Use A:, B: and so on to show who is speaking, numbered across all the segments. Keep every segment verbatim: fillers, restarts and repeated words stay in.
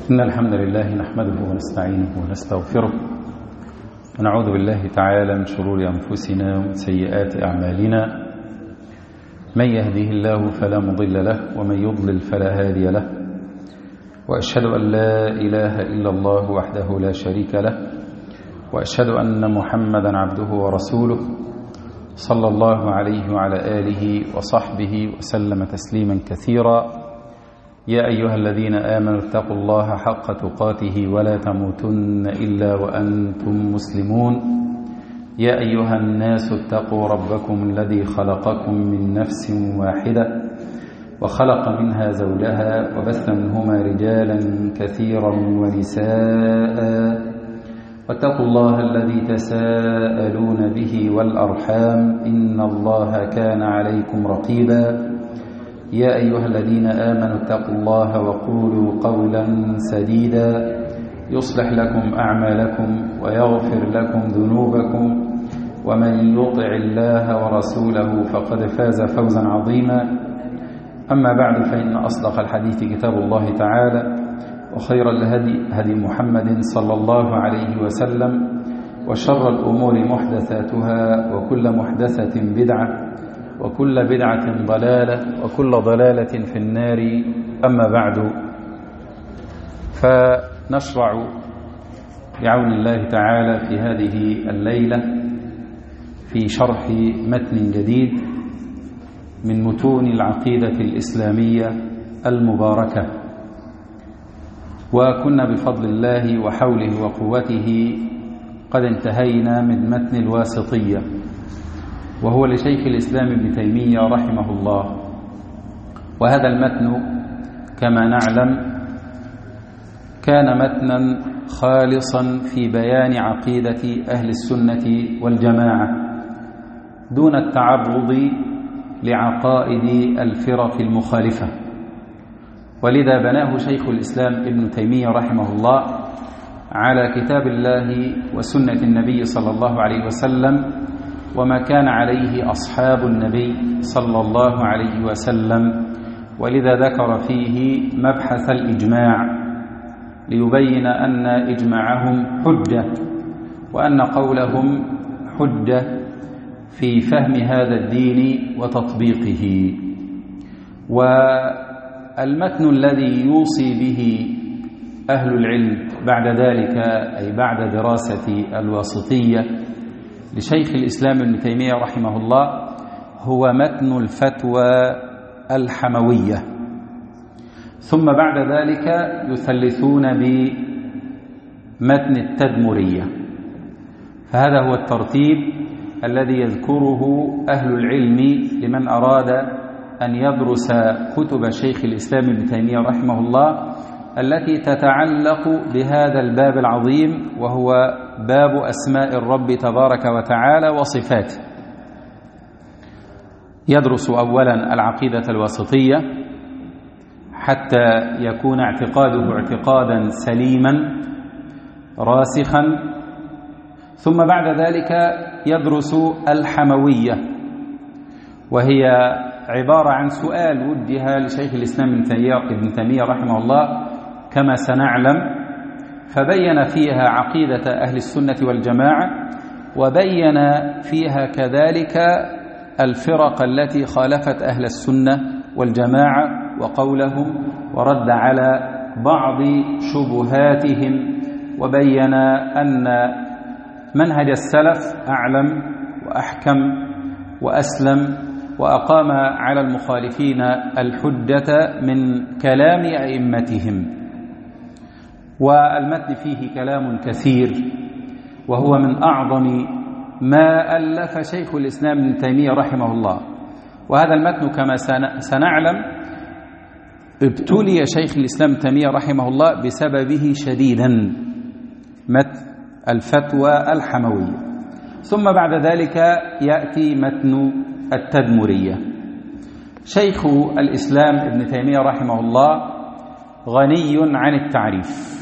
A: إن الحمد لله نحمده ونستعينه ونستغفره ونعوذ بالله تعالى من شرور أنفسنا ومن سيئات أعمالنا. من يهده الله فلا مضل له ومن يضلل فلا هادي له، وأشهد أن لا إله إلا الله وحده لا شريك له، وأشهد أن محمدا عبده ورسوله صلى الله عليه وعلى آله وصحبه وسلم تسليما كثيرا. يا أيها الذين آمنوا اتقوا الله حق تقاته ولا تموتن إلا وأنتم مسلمون. يا أيها الناس اتقوا ربكم الذي خلقكم من نفس واحدة وخلق منها زوجها وبث منهما رجالا كثيرا ونساء، واتقوا الله الذي تساءلون به والأرحام إن الله كان عليكم رقيبا. يا أيها الذين آمنوا اتقوا الله وقولوا قولا سديدا يصلح لكم أعمالكم ويغفر لكم ذنوبكم، ومن يطع الله ورسوله فقد فاز فوزا عظيما. أما بعد، فإن أصدق الحديث كتاب الله تعالى، وخير الهدي هدي محمد صلى الله عليه وسلم، وشر الأمور محدثاتها، وكل محدثة بدعة، وكل بدعة ضلالة، وكل ضلالة في النار. أما بعد، فنشرع بعون الله تعالى في هذه الليلة في شرح متن جديد من متون العقيدة الإسلامية المباركة. وكنا بفضل الله وحوله وقوته قد انتهينا من متن الواسطية، وهو لشيخ الإسلام ابن تيمية رحمه الله. وهذا المتن كما نعلم كان متنا خالصا في بيان عقيدة أهل السنة والجماعة دون التعرض لعقائد الفرق المخالفة، ولذا بناه شيخ الإسلام ابن تيمية رحمه الله على كتاب الله وسنة النبي صلى الله عليه وسلم، وما كان عليه أصحاب النبي صلى الله عليه وسلم. ولذا ذكر فيه مبحث الإجماع ليبين أن إجماعهم حجة، وأن قولهم حجة في فهم هذا الدين وتطبيقه. والمتن الذي يوصي به أهل العلم بعد ذلك، أي بعد دراسة الواسطية لشيخ الإسلام ابن تيمية رحمه الله، هو متن الفتوى الحموية. ثم بعد ذلك يثلثون بمتن التدمرية. فهذا هو الترتيب الذي يذكره أهل العلم لمن أراد أن يدرس كتب شيخ الإسلام ابن تيمية رحمه الله التي تتعلق بهذا الباب العظيم، وهو باب أسماء الرب تبارك وتعالى وصفاته. يدرس أولا العقيدة الواسطية حتى يكون اعتقاده اعتقادا سليما راسخا، ثم بعد ذلك يدرس الحموية، وهي عبارة عن سؤال وجه لشيخ الإسلام ابن تيمية رحمه الله كما سنعلم، فبين فيها عقيدة أهل السنة والجماعة، وبين فيها كذلك الفرق التي خالفت أهل السنة والجماعة وقولهم، ورد على بعض شبهاتهم، وبين أن منهج السلف أعلم وأحكم وأسلم، وأقام على المخالفين الحجة من كلام أئمتهم. والمتن فيه كلام كثير، وهو من أعظم ما ألف شيخ الإسلام ابن تيمية رحمه الله. وهذا المتن كما سنعلم ابتلي شيخ الإسلام ابن تيمية رحمه الله بسببه شديدا، متن الفتوى الحموية. ثم بعد ذلك يأتي متن التدمرية. شيخ الإسلام ابن تيمية رحمه الله غني عن التعريف،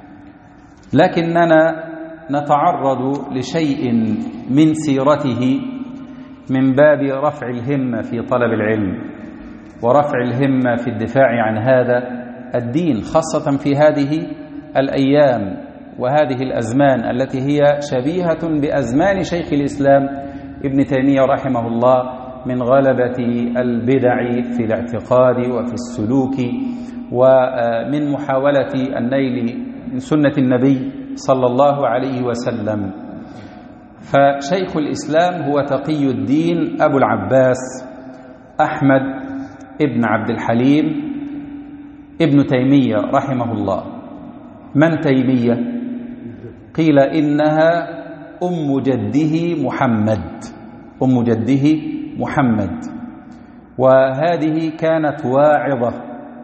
A: لكننا نتعرض لشيء من سيرته من باب رفع الهمة في طلب العلم، ورفع الهمة في الدفاع عن هذا الدين، خاصة في هذه الأيام وهذه الأزمان التي هي شبيهة بأزمان شيخ الإسلام ابن تيمية رحمه الله، من غلبة البدع في الاعتقاد وفي السلوك، ومن محاولة النيل من سنة النبي صلى الله عليه وسلم. فشيخ الإسلام هو تقي الدين أبو العباس أحمد ابن عبد الحليم ابن تيمية رحمه الله. من تيمية؟ قيل إنها أم جده محمد، أم جده محمد، وهذه كانت واعظة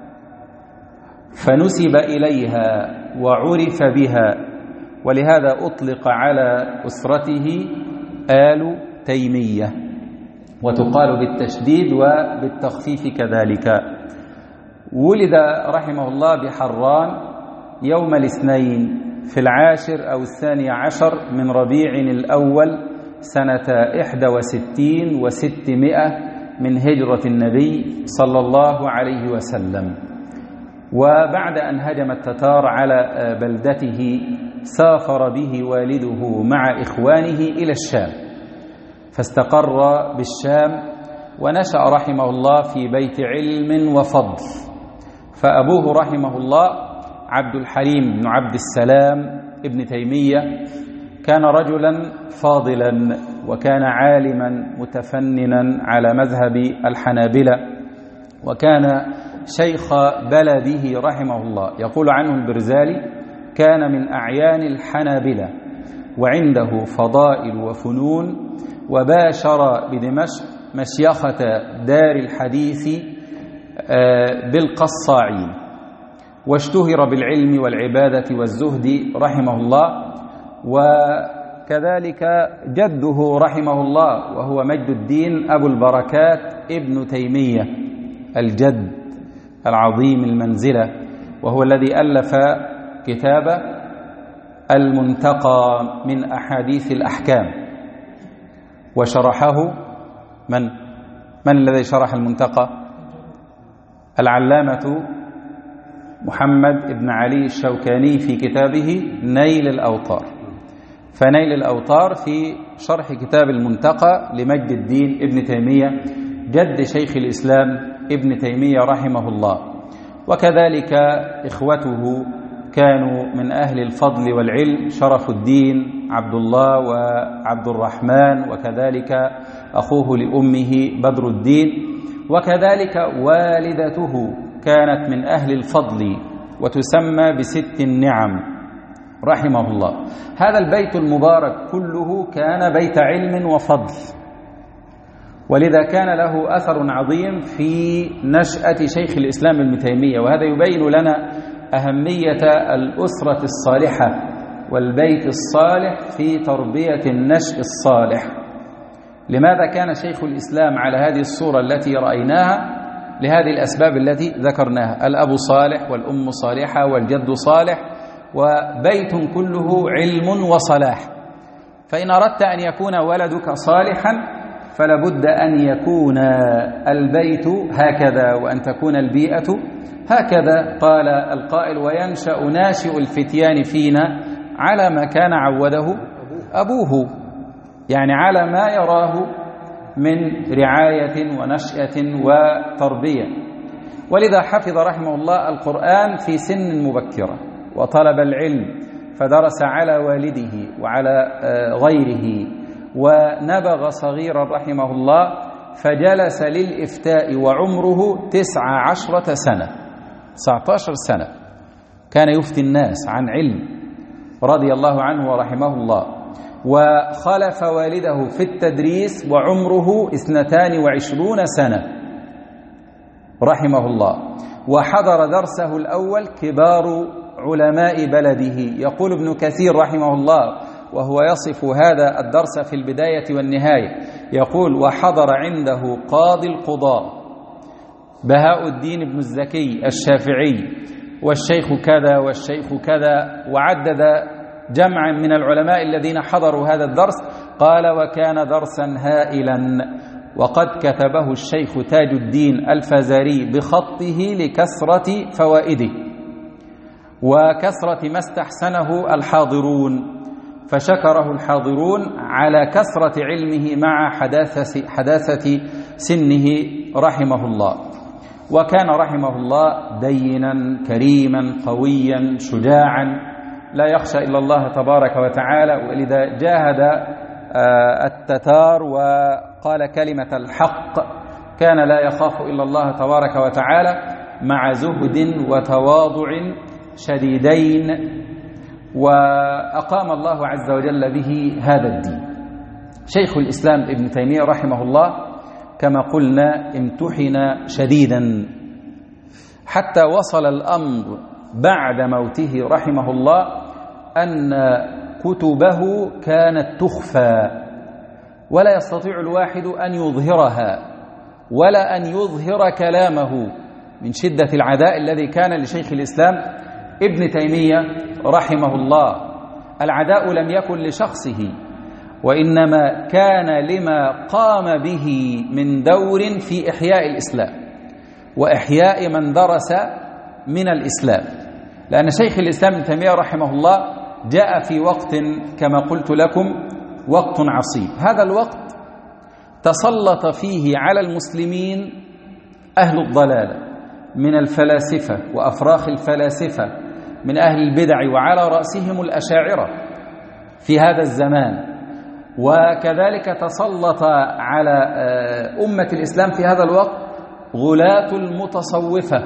A: فنسب إليها وعرف بها، ولهذا أطلق على أسرته آل تيمية، وتقال بالتشديد وبالتخفيف كذلك. ولد رحمه الله بحران يوم الاثنين في العاشر أو الثاني عشر من ربيع الأول سنة إحدى وستين وستمائة من هجرة النبي صلى الله عليه وسلم. وبعد أن هجم التتار على بلدته سافر به والده مع إخوانه إلى الشام، فاستقر بالشام، ونشأ رحمه الله في بيت علم وفضل. فأبوه رحمه الله عبد الحليم بن عبد السلام ابن تيمية كان رجلا فاضلا، وكان عالما متفننا على مذهب الحنابلة، وكان شيخ بلده رحمه الله. يقول عنه البرزالي: كان من أعيان الحنابلة، وعنده فضائل وفنون، وباشر بدمشق مشيخة دار الحديث بالقصاعين، واشتهر بالعلم والعبادة والزهد رحمه الله. وكذلك جده رحمه الله وهو مجد الدين أبو البركات ابن تيمية الجد العظيم المنزلة، وهو الذي ألف كتاب المنتقى من أحاديث الأحكام، وشرحه من من الذي شرح المنتقى؟ العلامة محمد بن علي الشوكاني في كتابه نيل الأوطار. فنيل الأوطار في شرح كتاب المنتقى لمجد الدين ابن تيمية جد شيخ الإسلام ابن تيمية رحمه الله. وكذلك إخوته كانوا من أهل الفضل والعلم، شرف الدين عبد الله وعبد الرحمن، وكذلك أخوه لأمه بدر الدين، وكذلك والدته كانت من أهل الفضل وتسمى بست النعم رحمه الله. هذا البيت المبارك كله كان بيت علم وفضل، ولذا كان له أثر عظيم في نشأة شيخ الإسلام ابن تيمية. وهذا يبين لنا أهمية الأسرة الصالحة والبيت الصالح في تربية النشء الصالح. لماذا كان شيخ الإسلام على هذه الصورة التي رأيناها؟ لهذه الأسباب التي ذكرناها: الأب صالح، والأم صالحة، والجد صالح، وبيت كله علم وصلاح. فإن أردت أن يكون ولدك صالحا فلا بد أن يكون البيت هكذا، وأن تكون البيئة هكذا. قال القائل: وينشأ ناشئ الفتيان فينا على ما كان عوده أبوه، يعني على ما يراه من رعاية ونشأة وتربية. ولذا حفظ رحمه الله القرآن في سن مبكرة، وطلب العلم فدرس على والده وعلى غيره، ونبغ صغيرا رحمه الله فجلس للإفتاء وعمره تسع عشرة سنة، تسعة عشر سنة كان يفتي الناس عن علم رضي الله عنه ورحمه الله. وخلف والده في التدريس وعمره اثنتان وعشرون سنة رحمه الله، وحضر درسه الأول كبار علماء بلده. يقول ابن كثير رحمه الله وهو يصف هذا الدرس في البداية والنهاية، يقول: وحضر عنده قاضي القضاء بهاء الدين بن الزكي الشافعي، والشيخ كذا والشيخ كذا، وعدد جمعا من العلماء الذين حضروا هذا الدرس. قال: وكان درسا هائلا، وقد كتبه الشيخ تاج الدين الفزاري بخطه لكثرة فوائده وكثرة ما استحسنه الحاضرون، فشكره الحاضرون على كثرة علمه مع حداثة, حداثة سنه رحمه الله. وكان رحمه الله دينا كريما قويا شجاعا لا يخشى إلا الله تبارك وتعالى، ولذا جاهد التتار وقال كلمة الحق، كان لا يخاف إلا الله تبارك وتعالى، مع زهد وتواضع شديدين، وأقام الله عز وجل به هذا الدين. شيخ الإسلام ابن تيمية رحمه الله كما قلنا امتحن شديدا حتى وصل الأمر بعد موته رحمه الله أن كتبه كانت تخفى ولا يستطيع الواحد أن يظهرها ولا أن يظهر كلامه من شدة العداء الذي كان لشيخ الإسلام ابن تيمية رحمه الله. العداء لم يكن لشخصه، وإنما كان لما قام به من دور في إحياء الإسلام وإحياء من درس من الإسلام، لأن شيخ الإسلام ابن تيمية رحمه الله جاء في وقت كما قلت لكم وقت عصيب. هذا الوقت تسلط فيه على المسلمين أهل الضلال من الفلاسفة وأفراخ الفلاسفة من أهل البدع، وعلى رأسهم الأشاعرة في هذا الزمان، وكذلك تسلط على أمة الإسلام في هذا الوقت غلاة المتصوفة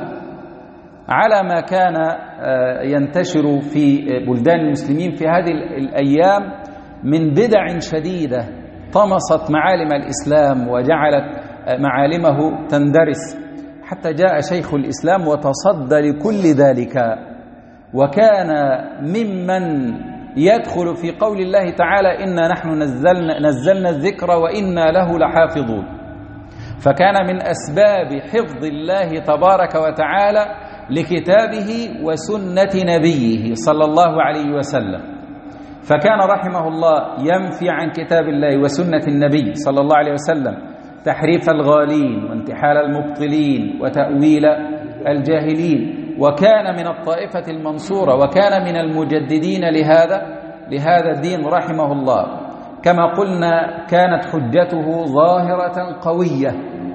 A: على ما كان ينتشر في بلدان المسلمين في هذه الأيام من بدع شديدة طمست معالم الإسلام وجعلت معالمه تندرس، حتى جاء شيخ الإسلام وتصدى لكل ذلك، وكان ممن يدخل في قول الله تعالى إنا نحن نزلنا, نزلنا الذكر وإنا له لحافظون. فكان من أسباب حفظ الله تبارك وتعالى لكتابه وسنة نبيه صلى الله عليه وسلم. فكان رحمه الله ينفي عن كتاب الله وسنة النبي صلى الله عليه وسلم تحريف الغالين وانتحال المبطلين وتأويل الجاهلين، وكان من الطائفة المنصورة وكان من المجددين لهذا لهذا الدين رحمه الله. كما قلنا كانت حجته ظاهرة قوية،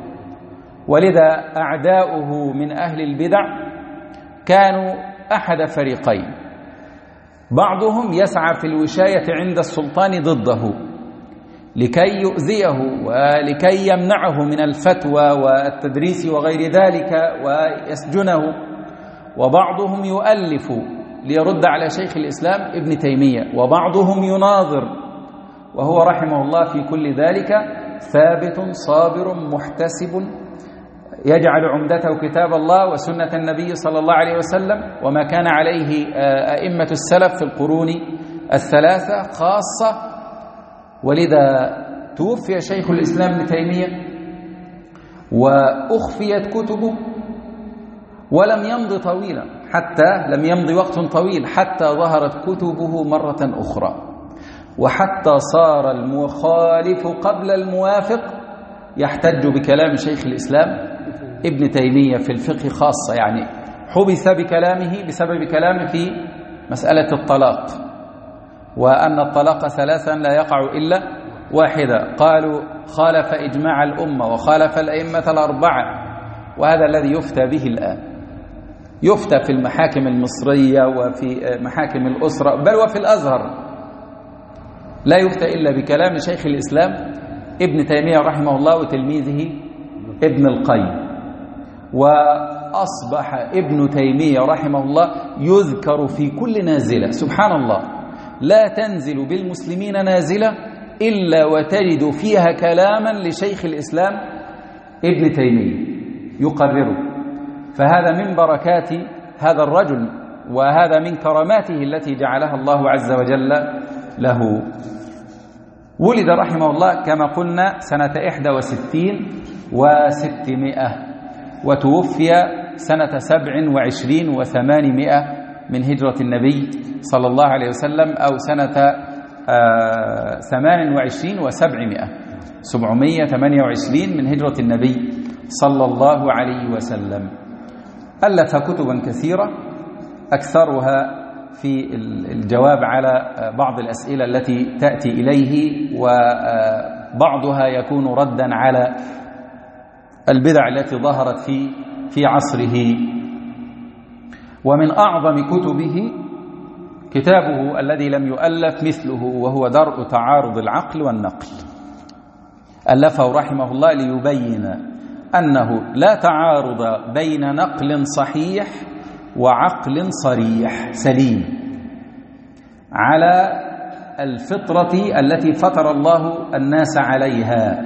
A: ولذا أعداؤه من أهل البدع كانوا أحد فريقين: بعضهم يسعى في الوشاية عند السلطان ضده لكي يؤذيه ولكي يمنعه من الفتوى والتدريس وغير ذلك ويسجنه، وبعضهم يؤلف ليرد على شيخ الإسلام ابن تيمية، وبعضهم يناظر، وهو رحمه الله في كل ذلك ثابت صابر محتسب يجعل عمدته كتاب الله وسنة النبي صلى الله عليه وسلم وما كان عليه أئمة السلف في القرون الثلاثة خاصة. ولذا توفي شيخ الإسلام ابن تيمية وأخفيت كتبه، ولم يمض طويلا حتى لم يمض وقت طويل حتى ظهرت كتبه مرة أخرى، وحتى صار المخالف قبل الموافق يحتج بكلام شيخ الإسلام ابن تيمية في الفقه خاصة، يعني حبس بكلامه بسبب كلامه في مسألة الطلاق، وأن الطلاق ثلاثا لا يقع إلا واحدة. قالوا خالف إجماع الأمة وخالف الأئمة الأربعة، وهذا الذي يفتى به الآن، يفتى في المحاكم المصرية وفي محاكم الأسرة بل وفي الأزهر، لا يفتى إلا بكلام شيخ الإسلام ابن تيمية رحمه الله وتلميذه ابن القيم. وأصبح ابن تيمية رحمه الله يذكر في كل نازلة، سبحان الله، لا تنزل بالمسلمين نازلة إلا وتجد فيها كلاما لشيخ الإسلام ابن تيمية يقرره. فهذا من بركات هذا الرجل، وهذا من كراماته التي جعلها الله عز وجل له. ولد رحمه الله كما قلنا سنة إحدى وستين وستمائة، وتوفي سنة سبع وعشرين وثمانمائة من هجرة النبي صلى الله عليه وسلم، أو سنة ثمان وعشرين وسبعمائة. سبعمائة وثمانية وعشرين من هجرة النبي صلى الله عليه وسلم. ألف كتبا كثيرة أكثرها في الجواب على بعض الأسئلة التي تأتي إليه، وبعضها يكون ردا على البدع التي ظهرت في في عصره. ومن أعظم كتبه كتابه الذي لم يؤلف مثله، وهو درء تعارض العقل والنقل. ألفه رحمه الله ليبين أنه لا تعارض بين نقل صحيح وعقل صريح سليم على الفطرة التي فطر الله الناس عليها.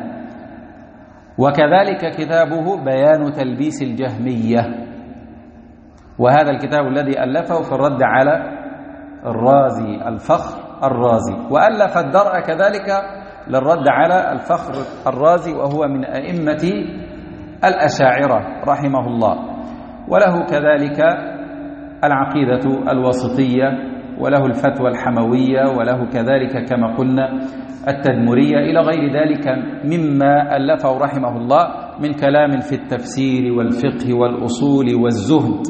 A: وكذلك كتابه بيان تلبيس الجهمية، وهذا الكتاب الذي ألفه في الرد على الرازي الفخر الرازي. وألف الدرء كذلك للرد على الفخر الرازي، وهو من أئمة الأشاعرة رحمه الله. وله كذلك العقيدة الوسطية، وله الفتوى الحموية، وله كذلك كما قلنا التدمرية، إلى غير ذلك مما ألفه رحمه الله من كلام في التفسير والفقه والأصول والزهد.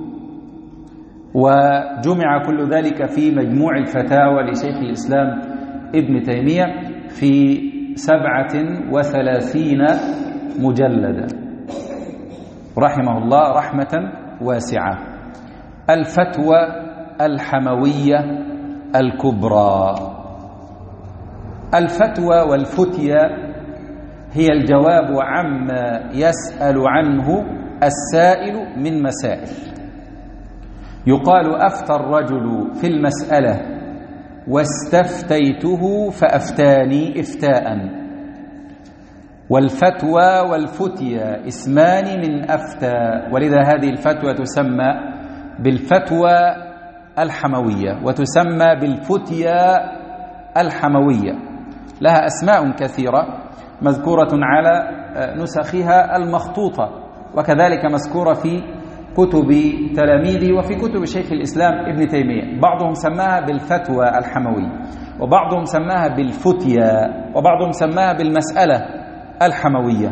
A: وجمع كل ذلك في مجموع الفتاوى لشيخ الإسلام ابن تيمية في سبعة وثلاثين مجلدا رحمه الله رحمة واسعة. الفتوى الحموية الكبرى. الفتوى والفتية هي الجواب عما يسأل عنه السائل من مسائل. يقال أفتى الرجل في المسألة واستفتيته فأفتاني إفتاء. والفتوى والفتية اسمان من أفتى، ولذا هذه الفتوى تسمى بالفتوى الحموية وتسمى بالفتية الحموية. لها أسماء كثيرة مذكورة على نسخها المخطوطة، وكذلك مذكورة في كتب تلاميذه وفي كتب شيخ الإسلام ابن تيمية. بعضهم سماها بالفتوى الحموية، وبعضهم سماها بالفتية، وبعضهم سماها بالمسألة الحموية.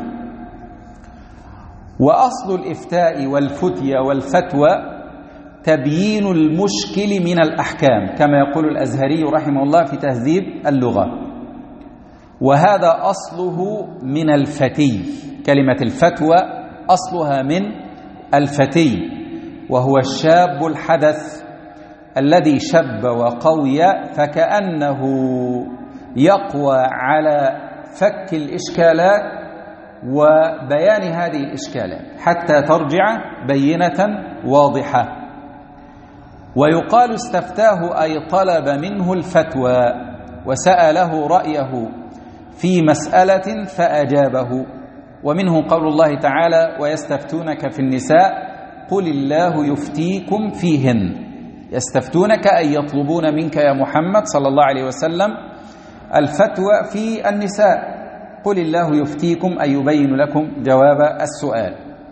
A: وأصل الإفتاء والفتية والفتوى تبيين المشكل من الأحكام، كما يقول الأزهري رحمه الله في تهذيب اللغة. وهذا أصله من الفتي. كلمة الفتوى أصلها من الفتي، وهو الشاب الحدث الذي شب وقوي، فكأنه يقوى على فك الإشكالات وبيان هذه الإشكالات حتى ترجع بينة واضحة. ويقال استفتاه أي طلب منه الفتوى وسأله رأيه في مسألة فأجابه. ومنه قول الله تعالى ويستفتونك في النساء قل الله يفتيكم فيهن. يستفتونك أي يطلبون منك يا محمد صلى الله عليه وسلم الفتوى في النساء. قل الله يفتيكم أي يبين لكم جواب السؤال.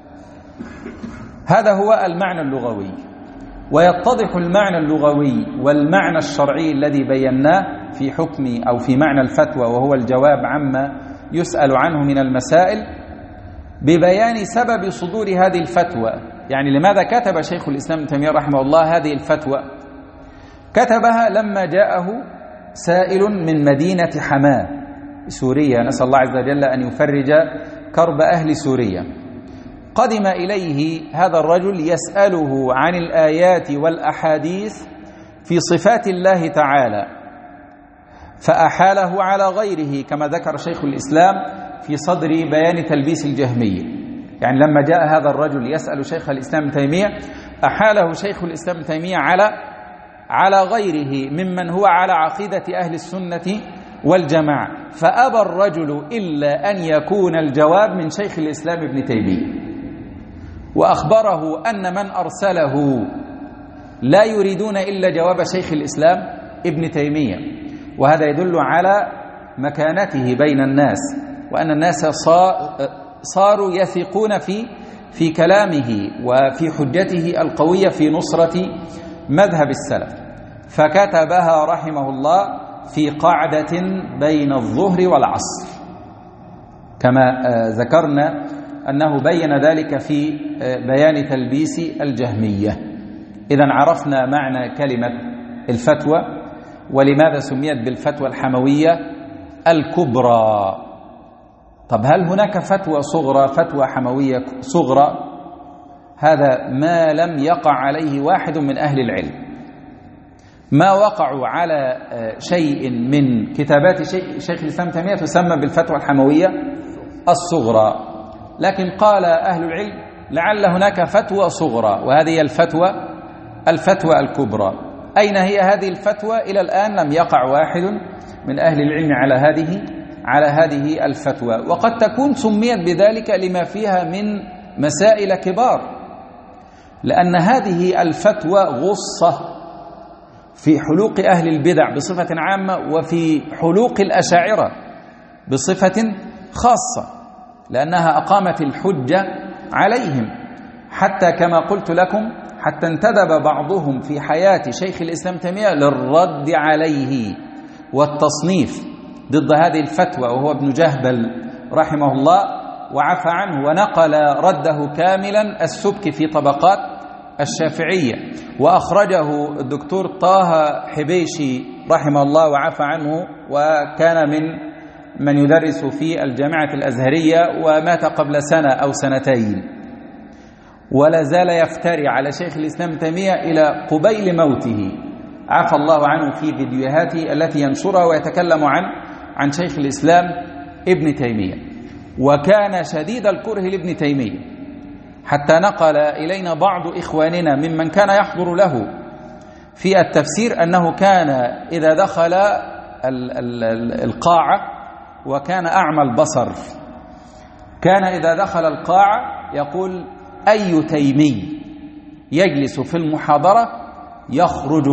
A: هذا هو المعنى اللغوي. ويتضح المعنى اللغوي والمعنى الشرعي الذي بيناه في حكم أو في معنى الفتوى، وهو الجواب عما يسأل عنه من المسائل، ببيان سبب صدور هذه الفتوى. يعني لماذا كتب شيخ الإسلام ابن تيمية رحمه الله هذه الفتوى؟ كتبها لما جاءه سائل من مدينة حماة سوريا، نسأل الله عز وجل أن يفرج كرب أهل سوريا. قدم إليه هذا الرجل يسأله عن الآيات والأحاديث في صفات الله تعالى، فأحاله على غيره كما ذكر شيخ الإسلام في صدر بيان تلبيس الجهمية. يعني لما جاء هذا الرجل يسأل شيخ الإسلام ابن تيمية أحاله شيخ الإسلام ابن تيمية على على غيره ممن هو على عقيدة أهل السنة والجماعة، فأبى الرجل إلا أن يكون الجواب من شيخ الإسلام ابن تيمية، وأخبره أن من أرسله لا يريدون إلا جواب شيخ الإسلام ابن تيمية. وهذا يدل على مكانته بين الناس، وأن الناس صاروا يثقون في في كلامه وفي حجته القوية في نصرة مذهب السلف. فكتبها رحمه الله في قعدة بين الظهر والعصر، كما ذكرنا أنه بين ذلك في بيان تلبيس الجهمية. إذن عرفنا معنى كلمة الفتوى ولماذا سميت بالفتوى الحموية الكبرى. طب هل هناك فتوى صغرى، فتوى حموية صغرى؟ هذا ما لم يقع عليه واحد من أهل العلم. ما وقعوا على شيء من كتابات شيخ الإسلام تيمية تسمى بالفتوى الحموية الصغرى، لكن قال أهل العلم لعل هناك فتوى صغرى، وهذه الفتوى الفتوى الكبرى. أين هي هذه الفتوى؟ إلى الآن لم يقع واحد من أهل العلم على هذه على هذه الفتوى، وقد تكون سميت بذلك لما فيها من مسائل كبار، لأن هذه الفتوى غصة في حلوق أهل البدع بصفة عامة، وفي حلوق الأشاعرة بصفة خاصة، لأنها أقامت الحجة عليهم، حتى كما قلت لكم حتى انتدب بعضهم في حياة شيخ الإسلام تيمية للرد عليه والتصنيف ضد هذه الفتوى، وهو ابن جهبل رحمه الله وعفى عنه، ونقل رده كاملا السبكي في طبقات الشافعية، وأخرجه الدكتور طه حبيشي رحمه الله وعفى عنه، وكان من من يدرس في الجامعة الأزهرية، ومات قبل سنة أو سنتين، ولا زال يفتري على شيخ الإسلام تيمية إلى قبيل موته، عفى الله عنه، في فيديوهاته التي ينشرها ويتكلم عن عن شيخ الإسلام ابن تيمية. وكان شديد الكره لابن تيمية، حتى نقل إلينا بعض إخواننا ممن كان يحضر له في التفسير أنه كان إذا دخل القاعة، وكان أعمى البصر، كان إذا دخل القاعة يقول أي تيمي يجلس في المحاضرة يخرج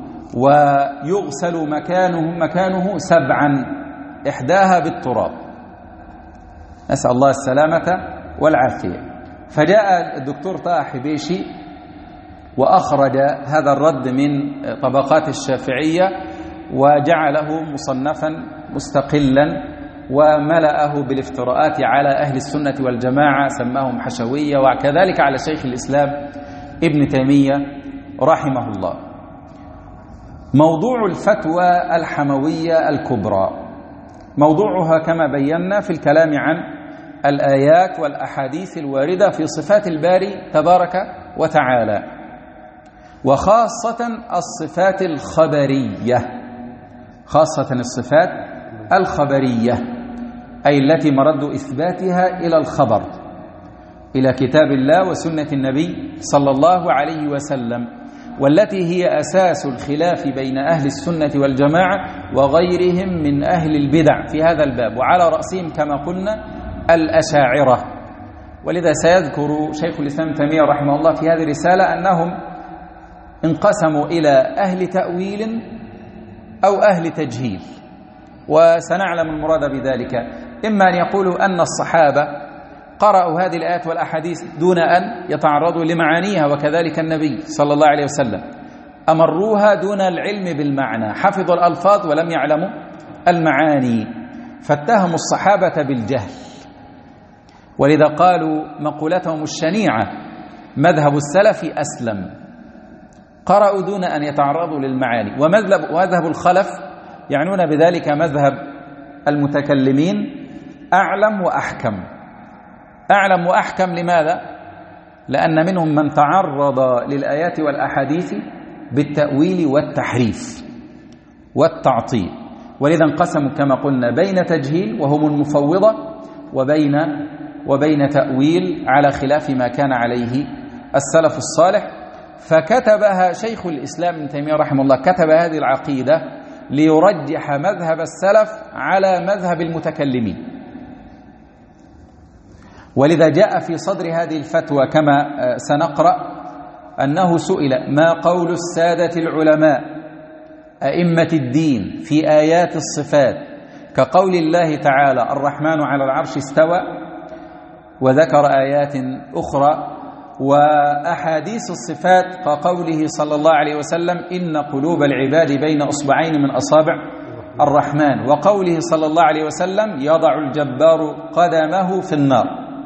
A: ويغسل مكانه مكانه سبعا إحداها بالتراب، نسأل الله السلامة والعافية. فجاء الدكتور طه حبيشي وأخرج هذا الرد من طبقات الشافعية وجعله مصنفا مستقلا، وملأه بالافتراءات على أهل السنة والجماعة، سماهم حشوية، وكذلك على شيخ الإسلام ابن تيمية رحمه الله. موضوع الفتوى الحموية الكبرى موضوعها كما بينا في الكلام عن الآيات والأحاديث الواردة في صفات الباري تبارك وتعالى، وخاصة الصفات الخبرية، خاصة الصفات الخبرية، أي التي مرد إثباتها إلى الخبر، إلى كتاب الله وسنة النبي صلى الله عليه وسلم، والتي هي أساس الخلاف بين أهل السنة والجماعة وغيرهم من أهل البدع في هذا الباب، وعلى رأسهم كما قلنا الأشاعرة. ولذا سيذكر شيخ الإسلام تيمية رحمه الله في هذه الرسالة أنهم انقسموا إلى أهل تأويل أو أهل تجهيل، وسنعلم المراد بذلك. إما أن يقولوا أن الصحابة قرأوا هذه الآيات والأحاديث دون أن يتعرضوا لمعانيها، وكذلك النبي صلى الله عليه وسلم أمروها دون العلم بالمعنى، حفظوا الألفاظ ولم يعلموا المعاني، فاتهموا الصحابة بالجهل. ولذا قالوا مقولتهم الشنيعة مذهب السلف أسلم، قرأوا دون أن يتعرضوا للمعاني. ومذهب الخلف يعنون بذلك مذهب المتكلمين أعلم وأحكم. أعلم وأحكم لماذا؟ لأن منهم من تعرض للآيات والأحاديث بالتأويل والتحريف والتعطيل، ولذا انقسموا كما قلنا بين تجهيل وهم المفوضة، وبين وبين تأويل على خلاف ما كان عليه السلف الصالح. فكتبها شيخ الإسلام ابن تيمية رحمه الله، كتب هذه العقيدة ليرجح مذهب السلف على مذهب المتكلمين. ولذا جاء في صدر هذه الفتوى كما سنقرأ أنه سئل ما قول السادة العلماء أئمة الدين في آيات الصفات كقول الله تعالى الرحمن على العرش استوى، وذكر آيات أخرى، وأحاديث الصفات كقوله صلى الله عليه وسلم إن قلوب العباد بين أصبعين من أصابع الرحمن، وقوله صلى الله عليه وسلم يضع الجبار قدمه في النار.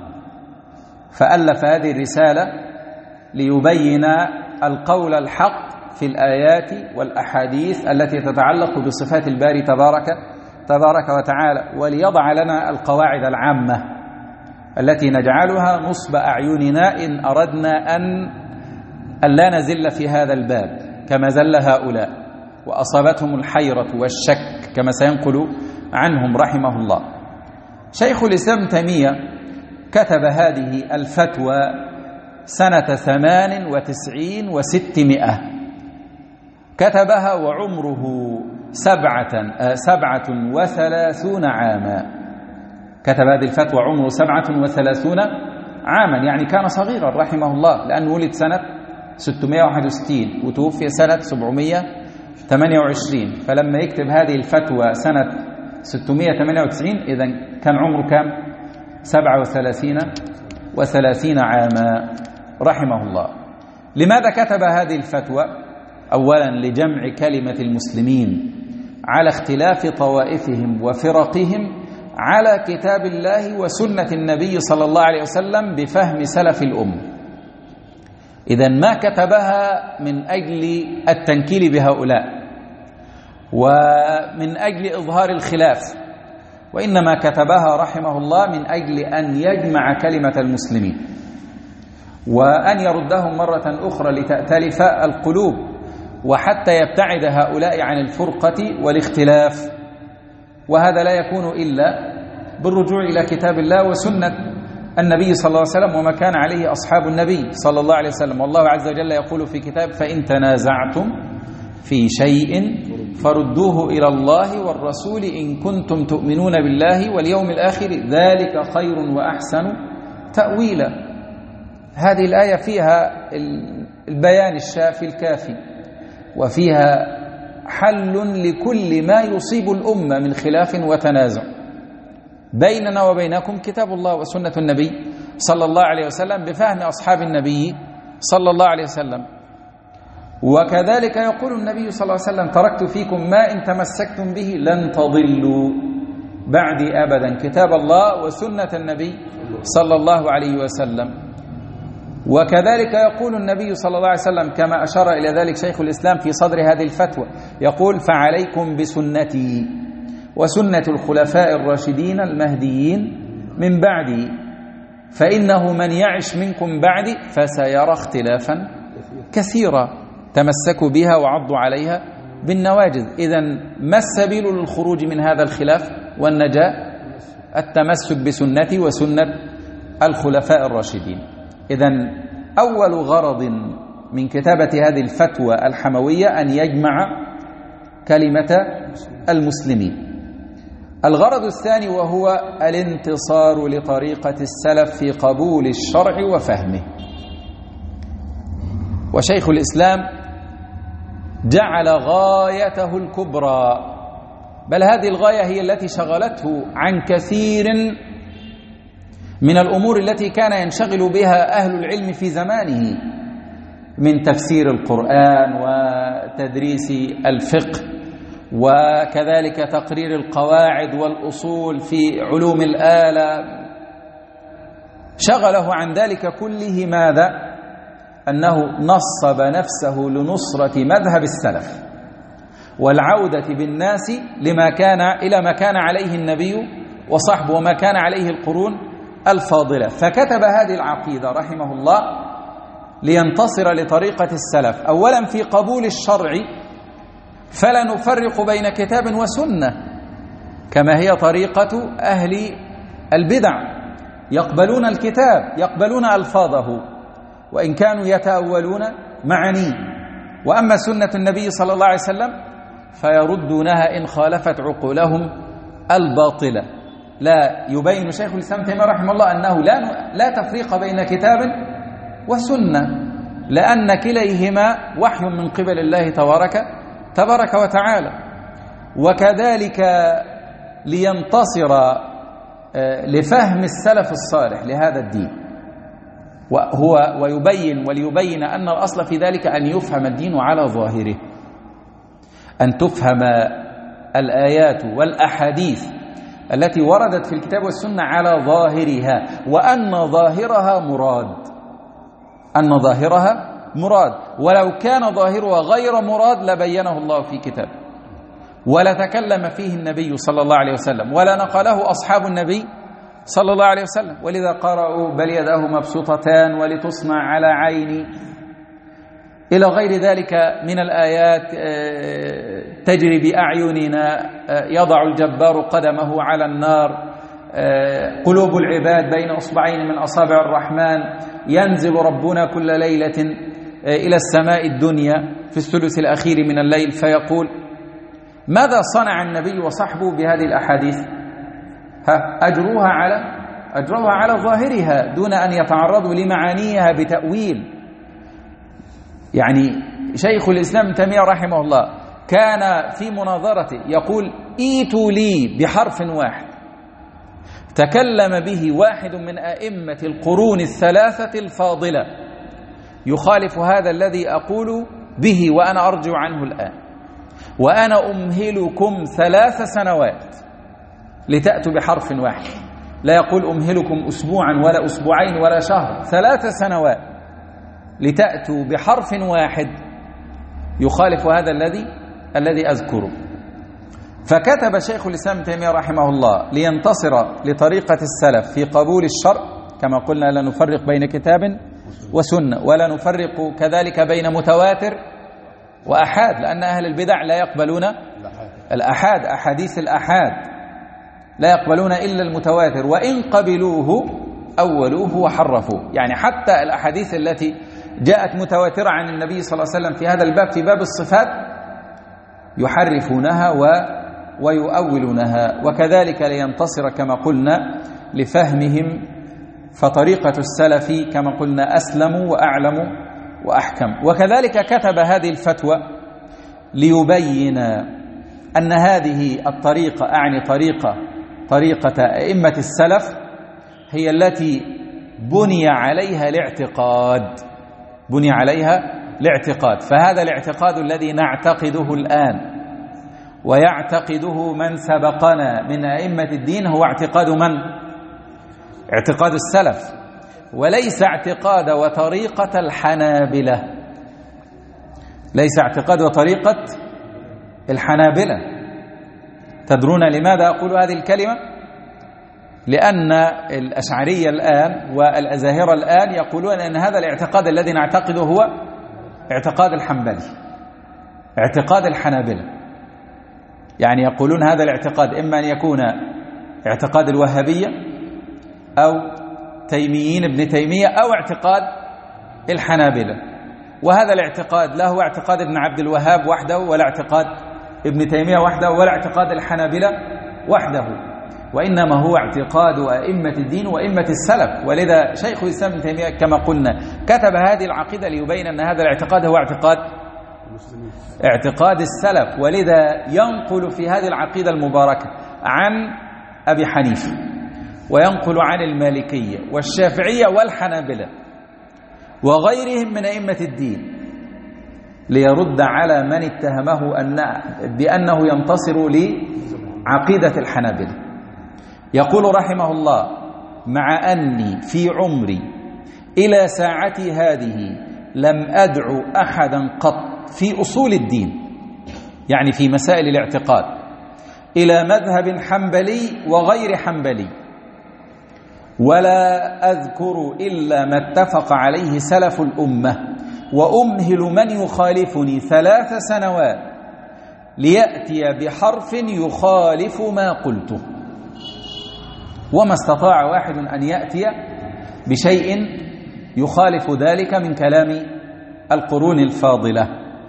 A: فألف هذه الرسالة ليبين القول الحق في الآيات والأحاديث التي تتعلق بصفات الباري تبارك تبارك وتعالى، وليضع لنا القواعد العامة التي نجعلها نصب أعيننا إن أردنا أن ألا نزل في هذا الباب كما زل هؤلاء وأصابتهم الحيرة والشك كما سينقل عنهم رحمه الله. شيخ الإسلام تيمية كتب هذه الفتوى سنة ثمان وتسعين وستمائة، كتبها وعمره سبعة, سبعة وثلاثون عاما. كتب هذه الفتوى عمره سبعة وثلاثون عاما، يعني كان صغيرا رحمه الله، لأنه ولد سنة ستمائة وواحد وستين وتوفي سنة سبعمائة وثمانية وعشرين، فلما يكتب هذه الفتوى سنة ستمائة وثمانية وتسعين إذن كان عمره كم؟ سبعة وثلاثين وثلاثين عاما رحمه الله. لماذا كتب هذه الفتوى؟ أولا لجمع كلمة المسلمين على اختلاف طوائفهم وفرقهم على كتاب الله وسنة النبي صلى الله عليه وسلم بفهم سلف الأمة. إذن ما كتبها من أجل التنكيل بهؤلاء ومن أجل إظهار الخلاف، وإنما كتبها رحمه الله من أجل أن يجمع كلمة المسلمين وأن يردهم مرة أخرى لتأتلف القلوب، وحتى يبتعد هؤلاء عن الفرقة والاختلاف. وهذا لا يكون إلا بالرجوع إلى كتاب الله وسنة النبي صلى الله عليه وسلم وما كان عليه أصحاب النبي صلى الله عليه وسلم. والله عز وجل يقول في كتاب: فإن تنازعتم في شيء فردوه إلى الله والرسول إن كنتم تؤمنون بالله واليوم الآخر ذلك خير وأحسن تأويلا. هذه الآية فيها البيان الشافي الكافي، وفيها حل لكل ما يصيب الأمة من خلاف وتنازع. بيننا وبينكم كتاب الله وسنة النبي صلى الله عليه وسلم بفهم أصحاب النبي صلى الله عليه وسلم. وكذلك يقول النبي صلى الله عليه وسلم: تركت فيكم ما إن تمسكتم به لن تضلوا بعدي أبدا، كتاب الله وسنة النبي صلى الله عليه وسلم. وكذلك يقول النبي صلى الله عليه وسلم كما أشار إلى ذلك شيخ الإسلام في صدر هذه الفتوى، يقول: فعليكم بسنتي وسنة الخلفاء الراشدين المهديين من بعدي، فإنه من يعش منكم بعدي فسيرى اختلافا كثيرا، تمسكوا بها وعضوا عليها بالنواجذ. إذن ما السبيل للخروج من هذا الخلاف والنجاة؟ التمسك بسنتي وسنة الخلفاء الراشدين. إذن أول غرض من كتابة هذه الفتوى الحموية أن يجمع كلمة المسلمين. الغرض الثاني وهو الانتصار لطريقة السلف في قبول الشرع وفهمه. وشيخ الإسلام جعل غايته الكبرى، بل هذه الغاية هي التي شغلته عن كثير من الأمور التي كان ينشغل بها أهل العلم في زمانه، من تفسير القرآن وتدريس الفقه وكذلك تقرير القواعد والأصول في علوم الآلة. شغله عن ذلك كله ماذا؟ أنه نصب نفسه لنصرة مذهب السلف والعودة بالناس لما كان إلى ما كان عليه النبي وصحبه وما كان عليه القرون الفاضلة. فكتب هذه العقيدة رحمه الله لينتصر لطريقة السلف، أولا في قبول الشرع فلا نفرق بين كتاب وسنة كما هي طريقة أهل البدع، يقبلون الكتاب يقبلون ألفاظه وإن كانوا يتأولون معانيه، وأما سنة النبي صلى الله عليه وسلم فيردونها إن خالفت عقولهم الباطلة. لا يبين شيخ الإسلام تيمية رحمه الله أنه لا لا تفريق بين كتاب وسنة، لأن كليهما وحي من قبل الله تبارك تبارك وتعالى. وكذلك لينتصر لفهم السلف الصالح لهذا الدين، وهو ويبين وليبين أن الأصل في ذلك أن يفهم الدين على ظاهره، أن تفهم الآيات والأحاديث التي وردت في الكتاب والسنة على ظاهرها، وأن ظاهرها مراد، أن ظاهرها مراد، ولو كان ظاهرها غير مراد لبينه الله في كتابه، ولا تكلم فيه النبي صلى الله عليه وسلم، ولا نقله أصحاب النبي صلى الله عليه وسلم. ولذا قرأوا بل يداه مبسوطتان ولتصنع على عيني إلى غير ذلك من الآيات، تجري بأعيننا، يضع الجبار قدمه على النار، قلوب العباد بين أصبعين من أصابع الرحمن، ينزل ربنا كل ليلة إلى السماء الدنيا في الثلث الأخير من الليل فيقول. ماذا صنع النبي وصحبه بهذه الأحاديث؟ ها أجروها على أجروها على ظاهرها دون أن يتعرضوا لمعانيها بتأويل. يعني شيخ الإسلام ابن تيمية رحمه الله كان في مناظرته يقول: ايتوا لي بحرف واحد تكلم به واحد من أئمة القرون الثلاثة الفاضلة يخالف هذا الذي أقول به وأنا أرجع عنه الآن، وأنا أمهلكم ثلاث سنوات لتأتوا بحرف واحد. لا يقول أمهلكم أسبوعا ولا أسبوعين ولا شهر، ثلاث سنوات لتأتوا بحرف واحد يخالف هذا الذي الذي أذكره. فكتب شيخ الإسلام ابن تيمية رحمه الله لينتصر لطريقة السلف في قبول الشرع، كما قلنا لا نفرق بين كتاب وسنة، ولا نفرق كذلك بين متواتر وأحاد، لأن أهل البدع لا يقبلون الأحاد، أحاديث الأحاد لا يقبلون إلا المتواتر، وإن قبلوه أولوه وحرفوه. يعني حتى الأحاديث التي جاءت متواترة عن النبي صلى الله عليه وسلم في هذا الباب في باب الصفات يحرفونها و ويؤولونها، وكذلك لينتصر كما قلنا لفهمهم. فطريقة السلف كما قلنا أسلم وأعلم وأحكم. وكذلك كتب هذه الفتوى ليبين أن هذه الطريقة، أعني طريقة طريقة أئمة السلف، هي التي بني عليها الاعتقاد، بني عليها الاعتقاد. فهذا الاعتقاد الذي نعتقده الآن ويعتقده من سبقنا من أئمة الدين هو اعتقاد من؟ اعتقاد السلف، وليس اعتقاد وطريقة الحنابلة، ليس اعتقاد وطريقة الحنابلة. تدرون لماذا أقول هذه الكلمة؟ لأن الأشعرية الآن والأزاهرة الآن يقولون أن هذا الاعتقاد الذي نعتقده هو اعتقاد الحنبلي، اعتقاد الحنابلة. يعني يقولون هذا الاعتقاد إما أن يكون اعتقاد الوهابية أو تيميين ابن تيمية أو اعتقاد الحنابلة. وهذا الاعتقاد لا هو اعتقاد ابن عبد الوهاب وحده، ولا اعتقاد ابن تيمية وحده، ولا اعتقاد الحنابلة وحده، وإنما هو اعتقاد أئمة الدين وأئمة السلف. ولذا شيخ الإسلام ابن تيمية كما قلنا كتب هذه العقيدة ليبين أن هذا الاعتقاد هو اعتقاد اعتقاد السلف. ولذا ينقل في هذه العقيدة المباركة عن أبي حنيفة، وينقل عن المالكية والشافعية والحنابلة وغيرهم من أئمة الدين، ليرد على من اتهمه أن بأنه ينتصر لعقيدة الحنابلة. يقول رحمه الله: مع أني في عمري إلى ساعتي هذه لم أدعو أحدا قط في أصول الدين، يعني في مسائل الاعتقاد، إلى مذهب حنبلي وغير حنبلي، ولا أذكر إلا ما اتفق عليه سلف الأمة، وأمهل من يخالفني ثلاث سنوات ليأتي بحرف يخالف ما قلته. وما استطاع واحد أن يأتي بشيء يخالف ذلك من كلام القرون الفاضلة.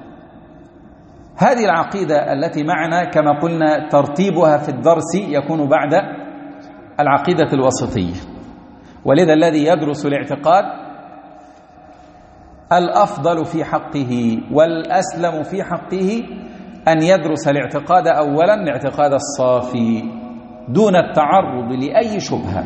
A: هذه العقيدة التي معنا كما قلنا ترتيبها في الدرس يكون بعد العقيدة الوسطية. ولذا الذي يدرس الاعتقاد الأفضل في حقه والأسلم في حقه أن يدرس الاعتقاد أولا، الاعتقاد الصافي دون التعرض لأي شبهة.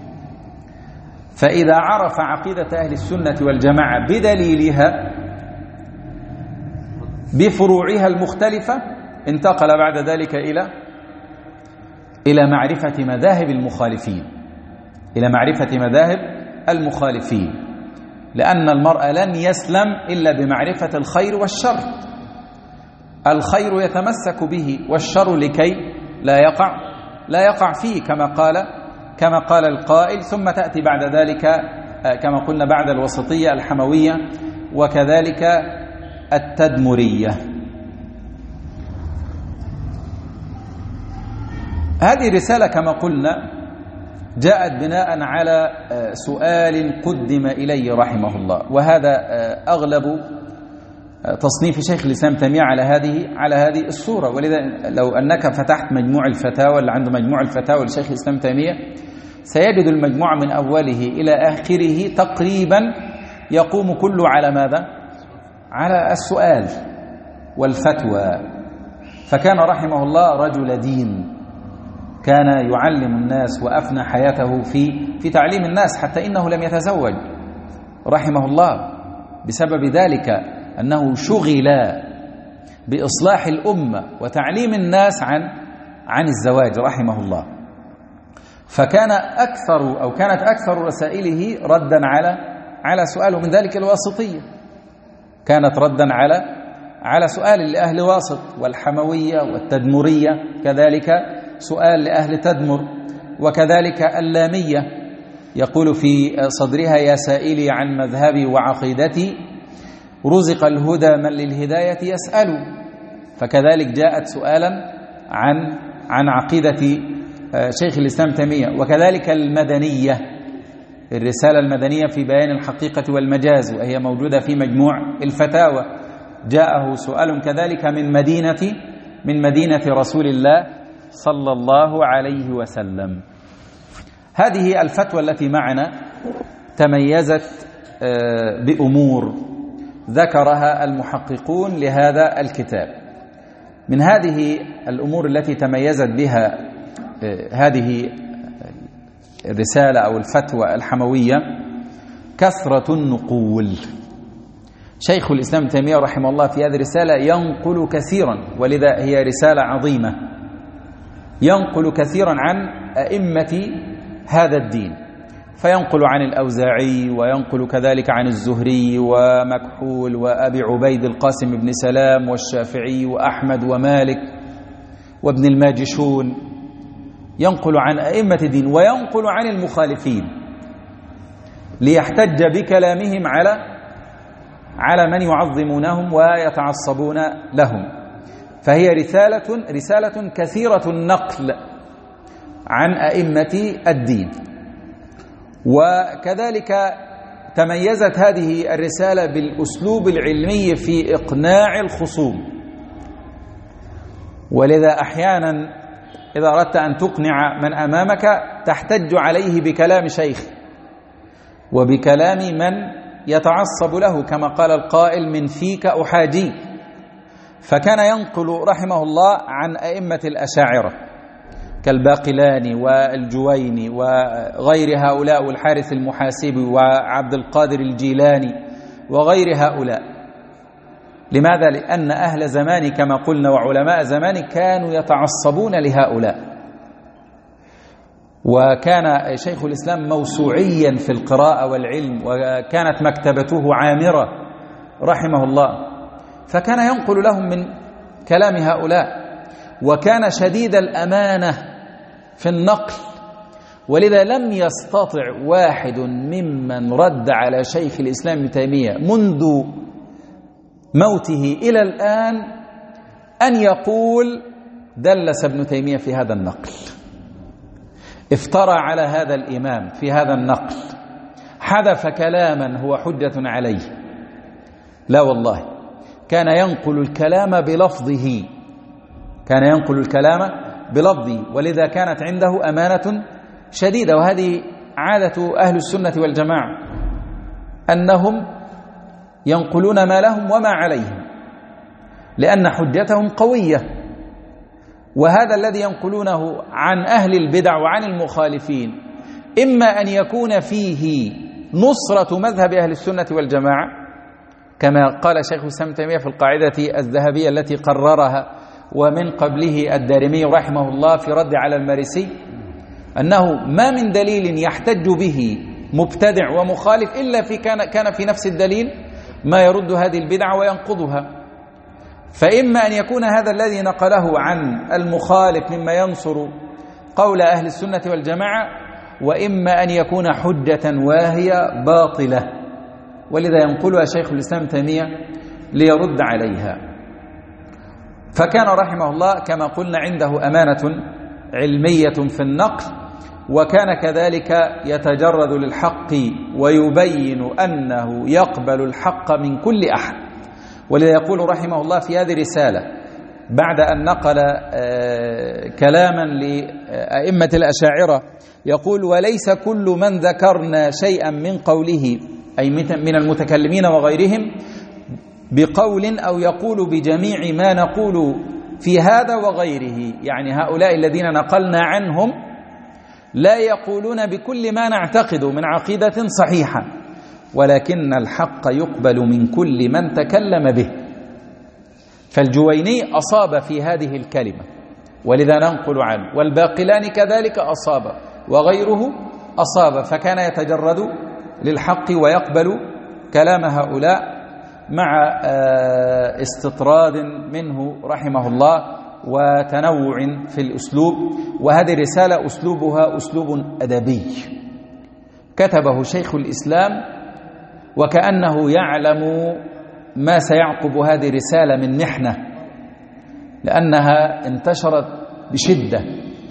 A: فإذا عرف عقيدة أهل السنة والجماعة بدليلها بفروعها المختلفة انتقل بعد ذلك إلى إلى معرفة مذاهب المخالفين إلى معرفة مذاهب المخالفين لأن المرء لن يسلم إلا بمعرفة الخير والشر. الخير يتمسك به والشر لكي لا يقع لا يقع فيه كما قال كما قال القائل. ثم تأتي بعد ذلك كما قلنا بعد الوسطية الحموية وكذلك التدمرية. هذه رسالة كما قلنا جاءت بناء على سؤال قدم إليه رحمه الله، وهذا أغلب تصنيف شيخ الإسلام تيمية على هذه على هذه الصورة. ولذا لو أنك فتحت مجموع الفتاوى اللي عنده مجموع الفتاوى لشيخ الإسلام تيمية سيجد المجموع من أوله إلى آخره تقريبا يقوم كله على ماذا؟ على السؤال والفتوى. فكان رحمه الله رجل دين، كان يعلم الناس وأفنى حياته في في تعليم الناس، حتى إنه لم يتزوج رحمه الله بسبب ذلك أنه شغل بإصلاح الأمة وتعليم الناس عن عن الزواج رحمه الله. فكان أكثر أو كانت أكثر رسائله ردا على على سؤاله، من ذلك الواسطية كانت ردا على على سؤال لأهل واسط، والحموية والتدمرية كذلك سؤال لأهل تدمر، وكذلك اللامية يقول في صدرها: يا سائلي عن مذهبي وعقيدتي رزق الهدى من للهداية يسأل. فكذلك جاءت سؤالا عن عن عقيدة شيخ الإسلام تيمية. وكذلك المدنية، الرسالة المدنية في بيان الحقيقة والمجاز، وهي موجودة في مجموع الفتاوى، جاءه سؤال كذلك من مدينة من مدينة رسول الله صلى الله عليه وسلم. هذه الفتوى التي معنا تميزت بأمور ذكرها المحققون لهذا الكتاب. من هذه الأمور التي تميزت بها هذه الرسالة أو الفتوى الحموية كثرة النقول. شيخ الإسلام تيمية رحمه الله في هذه الرسالة ينقل كثيرا، ولذا هي رسالة عظيمة، ينقل كثيرا عن أئمة هذا الدين، فينقل عن الأوزاعي، وينقل كذلك عن الزهري ومكحول وأبي عبيد القاسم بن سلام والشافعي وأحمد ومالك وابن الماجشون، ينقل عن أئمة الدين وينقل عن المخالفين ليحتج بكلامهم على على من يعظمونهم ويتعصبون لهم. فهي رسالة رسالة كثيرة النقل عن أئمة الدين. وكذلك تميزت هذه الرسالة بالأسلوب العلمي في إقناع الخصوم، ولذا أحيانا إذا أردت أن تقنع من أمامك تحتج عليه بكلام شيخ وبكلام من يتعصب له، كما قال القائل: من فيك أحاجي. فكان ينقل رحمه الله عن أئمة الأشاعرة كالباقلاني والجويني وغير هؤلاء، والحارث المحاسبي وعبد القادر الجيلاني وغير هؤلاء. لماذا؟ لأن أهل زمان كما قلنا وعلماء زمان كانوا يتعصبون لهؤلاء. وكان شيخ الإسلام موسوعيا في القراءة والعلم، وكانت مكتبته عامرة رحمه الله، فكان ينقل لهم من كلام هؤلاء، وكان شديد الأمانة في النقل. ولذا لم يستطع واحد ممن رد على شيخ الإسلام ابن تيمية منذ موته إلى الآن أن يقول دلس ابن تيمية في هذا النقل، افترى على هذا الإمام في هذا النقل، حذف كلاما هو حجة عليه. لا والله، كان ينقل الكلام بلفظه كان ينقل الكلام بلفظه ولذا كانت عنده أمانة شديدة. وهذه عادة أهل السنة والجماعة، أنهم ينقلون ما لهم وما عليهم، لأن حجتهم قوية. وهذا الذي ينقلونه عن أهل البدع وعن المخالفين إما أن يكون فيه نصرة مذهب أهل السنة والجماعة، كما قال شيخ الإسلام ابن تيمية في القاعدة الذهبية التي قررها ومن قبله الدارمي رحمه الله في رد على المارسي، أنه ما من دليل يحتج به مبتدع ومخالف إلا في كان كان في نفس الدليل ما يرد هذه البدعة وينقضها. فإما أن يكون هذا الذي نقله عن المخالف مما ينصر قول أهل السنة والجماعة، وإما أن يكون حجة واهية باطلة، ولذا ينقلها شيخ الإسلام تيمية ليرد عليها. فكان رحمه الله كما قلنا عنده أمانة علمية في النقل، وكان كذلك يتجرد للحق ويبين أنه يقبل الحق من كل أحد. ولذا يقول رحمه الله في هذه الرسالة بعد أن نقل كلاما لأئمة الأشاعرة، يقول: وليس كل من ذكرنا شيئا من قوله، أي من المتكلمين وغيرهم، بقول أو يقول بجميع ما نقول في هذا وغيره، يعني هؤلاء الذين نقلنا عنهم لا يقولون بكل ما نعتقد من عقيدة صحيحة، ولكن الحق يقبل من كل من تكلم به. فالجويني أصاب في هذه الكلمة، ولذا ننقل عنه، والباقلاني كذلك أصاب، وغيره أصاب، فكان يتجرد للحق ويقبل كلام هؤلاء مع استطراد منه رحمه الله وتنوع في الأسلوب. وهذه الرسالة أسلوبها أسلوب أدبي كتبه شيخ الإسلام وكأنه يعلم ما سيعقب هذه الرسالة من محنة، لأنها انتشرت بشدة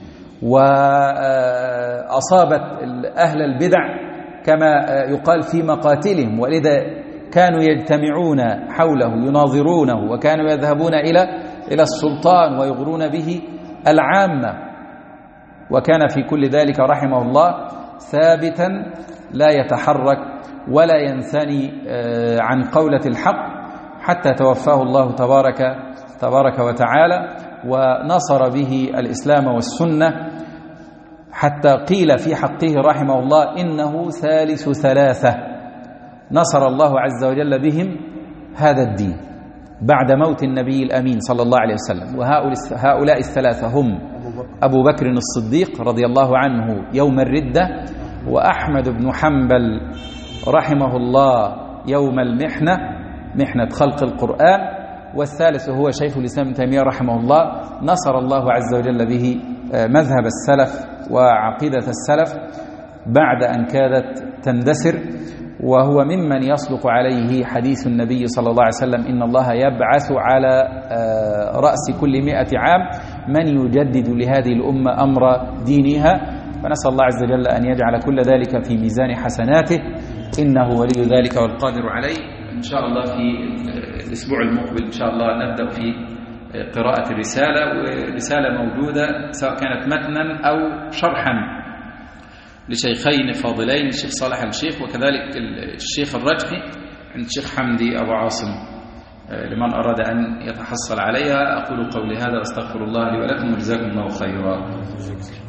A: وأصابت أهل البدع كما يقال في مقاتلهم، ولذا كانوا يجتمعون حوله يناظرونه، وكانوا يذهبون إلى إلى السلطان ويغرون به العامة. وكان في كل ذلك رحمه الله ثابتا لا يتحرك ولا ينثني عن قولة الحق حتى توفاه الله تبارك تبارك وتعالى، ونصر به الإسلام والسنة، حتى قيل في حقه رحمه الله إنه ثالث ثلاثة، نصر الله عز وجل بهم هذا الدين بعد موت النبي الأمين صلى الله عليه وسلم. وهؤلاء الثلاثة هم أبو بكر الصديق رضي الله عنه يوم الردة، وأحمد بن حنبل رحمه الله يوم المحنة، محنة خلق القرآن، والثالث هو شيخ الإسلام ابن تيمية رحمه الله، نصر الله عز وجل به مذهب السلف وعقيدة السلف بعد أن كادت تندثر. وهو ممن يصدق عليه حديث النبي صلى الله عليه وسلم: إن الله يبعث على رأس كل مئة عام من يجدد لهذه الأمة أمر دينها. فنسأل الله عز وجل أن يجعل كل ذلك في ميزان حسناته، إنه ولي ذلك والقادر عليه. إن شاء الله في الأسبوع المقبل إن شاء الله نبدأ في قراءة الرسالة، ورسالة موجودة سواء كانت متنا أو شرحا لشيخين فاضلين، الشيخ صالح الشيخ وكذلك الشيخ الرجحي عند الشيخ حمدي أبو عاصم، لمن أراد أن يتحصل عليها. أقول قولي هذا واستغفر الله لي ولكم، وجزاكم الله خيرا.